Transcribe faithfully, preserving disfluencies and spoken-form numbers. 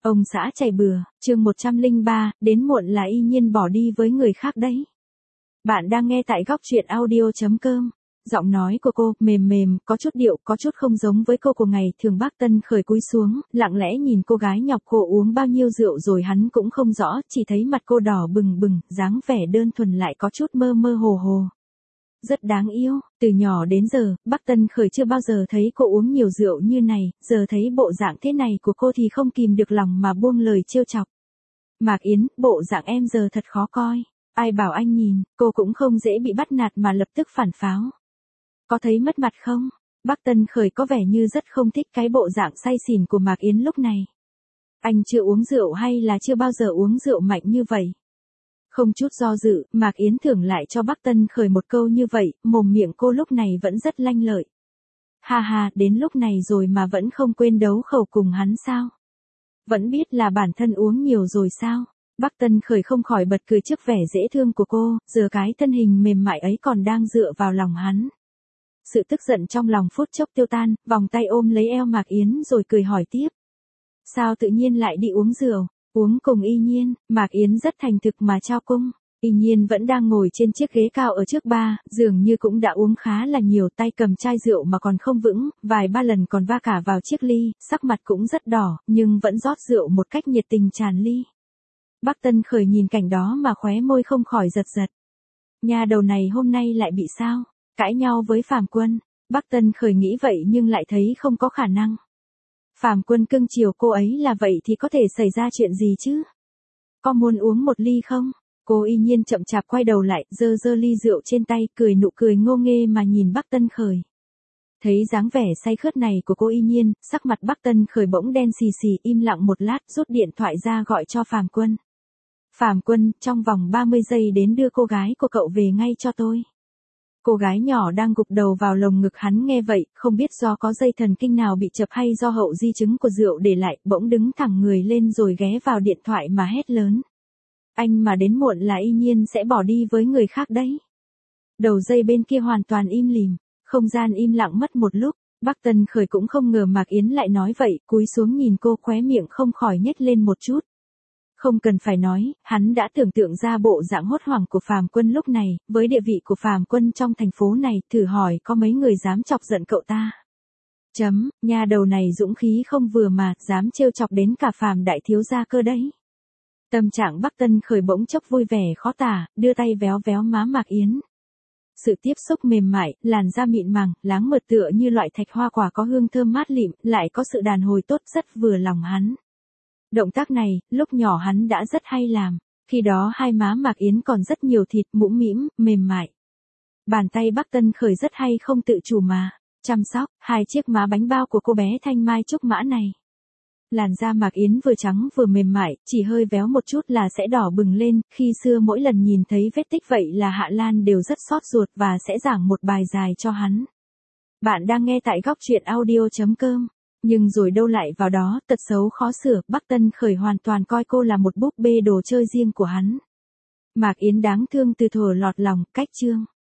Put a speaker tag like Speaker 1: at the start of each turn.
Speaker 1: Ông xã chảy bừa, chương một trăm lẻ ba, đến muộn là y nhiên bỏ đi với người khác đấy. Bạn đang nghe tại góc truyện audio chấm com. Giọng nói của cô, mềm mềm, có chút điệu, có chút không giống với cô của ngày thường. Bác Tân Khởi cúi xuống, lặng lẽ nhìn cô gái nhọc khổ uống bao nhiêu rượu rồi hắn cũng không rõ, chỉ thấy mặt cô đỏ bừng bừng, dáng vẻ đơn thuần lại có chút mơ mơ hồ hồ. Rất đáng yêu, từ nhỏ đến giờ, bác Tân Khởi chưa bao giờ thấy cô uống nhiều rượu như này, giờ thấy bộ dạng thế này của cô thì không kìm được lòng mà buông lời trêu chọc. Mạc Yến, bộ dạng em giờ thật khó coi, ai bảo anh nhìn, cô cũng không dễ bị bắt nạt mà lập tức phản pháo. Có thấy mất mặt không? Bác Tân Khởi có vẻ như rất không thích cái bộ dạng say xỉn của Mạc Yến lúc này. Anh chưa uống rượu hay là chưa bao giờ uống rượu mạnh như vậy? Không chút do dự, Mạc Yến thưởng lại cho bác Tân Khởi một câu như vậy, mồm miệng cô lúc này vẫn rất lanh lợi. Ha ha, đến lúc này rồi mà vẫn không quên đấu khẩu cùng hắn sao? Vẫn biết là bản thân uống nhiều rồi sao? Bác Tân Khởi không khỏi bật cười trước vẻ dễ thương của cô, giờ cái thân hình mềm mại ấy còn đang dựa vào lòng hắn. Sự tức giận trong lòng phút chốc tiêu tan, vòng tay ôm lấy eo Mạc Yến rồi cười hỏi tiếp. Sao tự nhiên lại đi uống rượu? Uống cùng y nhiên, Mạc Yến rất thành thực mà trao cung. Y nhiên vẫn đang ngồi trên chiếc ghế cao ở trước bar, dường như cũng đã uống khá là nhiều, tay cầm chai rượu mà còn không vững, vài ba lần còn va cả vào chiếc ly, sắc mặt cũng rất đỏ, nhưng vẫn rót rượu một cách nhiệt tình tràn ly. Bác Tân Khởi nhìn cảnh đó mà khóe môi không khỏi giật giật. Nhà đầu này hôm nay lại bị sao? Cãi nhau với Phạm Quân. Bác Tân Khởi nghĩ vậy nhưng lại thấy không có khả năng. Phạm Quân cưng chiều cô ấy là vậy thì có thể xảy ra chuyện gì chứ? Có muốn uống một ly không? Cô y nhiên chậm chạp quay đầu lại, giơ giơ ly rượu trên tay, cười nụ cười ngô nghê mà nhìn bác Tân Khởi. Thấy dáng vẻ say khướt này của cô y nhiên, sắc mặt bác Tân Khởi bỗng đen xì xì, im lặng một lát, rút điện thoại ra gọi cho Phạm Quân. Phạm Quân, trong vòng ba mươi giây đến đưa cô gái của cậu về ngay cho tôi. Cô gái nhỏ đang gục đầu vào lồng ngực hắn nghe vậy, không biết do có dây thần kinh nào bị chập hay do hậu di chứng của rượu để lại, bỗng đứng thẳng người lên rồi ghé vào điện thoại mà hét lớn. Anh mà đến muộn là y nhiên sẽ bỏ đi với người khác đấy. Đầu dây bên kia hoàn toàn im lìm, không gian im lặng mất một lúc, bác Tân Khởi cũng không ngờ Mạc Yến lại nói vậy, cúi xuống nhìn cô khóe miệng không khỏi nhếch lên một chút. Không cần phải nói, hắn đã tưởng tượng ra bộ dạng hốt hoảng của Phạm Quân lúc này, với địa vị của Phạm Quân trong thành phố này, thử hỏi có mấy người dám chọc giận cậu ta. Chấm, nhà đầu này dũng khí không vừa mà, dám trêu chọc đến cả Phạm đại thiếu gia cơ đấy. Tâm trạng Bác Tân Khởi bỗng chốc vui vẻ khó tả, đưa tay véo véo má Mạc Yến. Sự tiếp xúc mềm mại, làn da mịn màng, láng mượt tựa như loại thạch hoa quả có hương thơm mát lịm, lại có sự đàn hồi tốt rất vừa lòng hắn. Động tác này, lúc nhỏ hắn đã rất hay làm, khi đó hai má Mạc Yến còn rất nhiều thịt, mũm mĩm, mềm mại. Bàn tay Bác Tân Khởi rất hay không tự chủ mà chăm sóc hai chiếc má bánh bao của cô bé thanh mai trúc mã này. Làn da Mạc Yến vừa trắng vừa mềm mại, chỉ hơi véo một chút là sẽ đỏ bừng lên, khi xưa mỗi lần nhìn thấy vết tích vậy là Hạ Lan đều rất xót ruột và sẽ giảng một bài dài cho hắn. Bạn đang nghe tại góc truyện audio chấm com. Nhưng rồi đâu lại vào đó, tật xấu khó sửa, Bác Tân Khởi hoàn toàn coi cô là một búp bê đồ chơi riêng của hắn. Mạc Yến đáng thương từ thuở lọt lòng, cách chương.